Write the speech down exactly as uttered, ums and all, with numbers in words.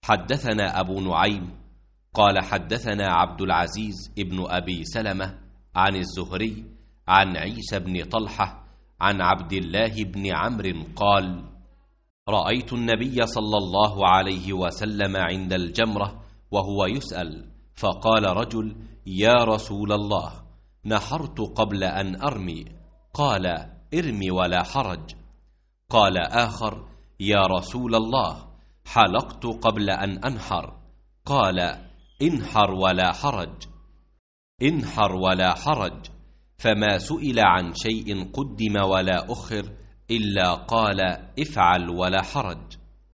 حدثنا أبو نعيم قال حدثنا عبد العزيز ابن أبي سلمة عن الزهري عن عيسى بن طلحة عن عبد الله بن عمرو قال: رأيت النبي صلى الله عليه وسلم عند الجمرة وهو يسأل، فقال رجل: يا رسول الله، نحرت قبل أن أرمي. قال: ارمي ولا حرج. قال آخر: يا رسول الله، حلقت قبل أن أنحر. قال: انحر ولا حرج، انحر ولا حرج. فما سئل عن شيء قدم ولا أخر إلا قال: افعل ولا حرج.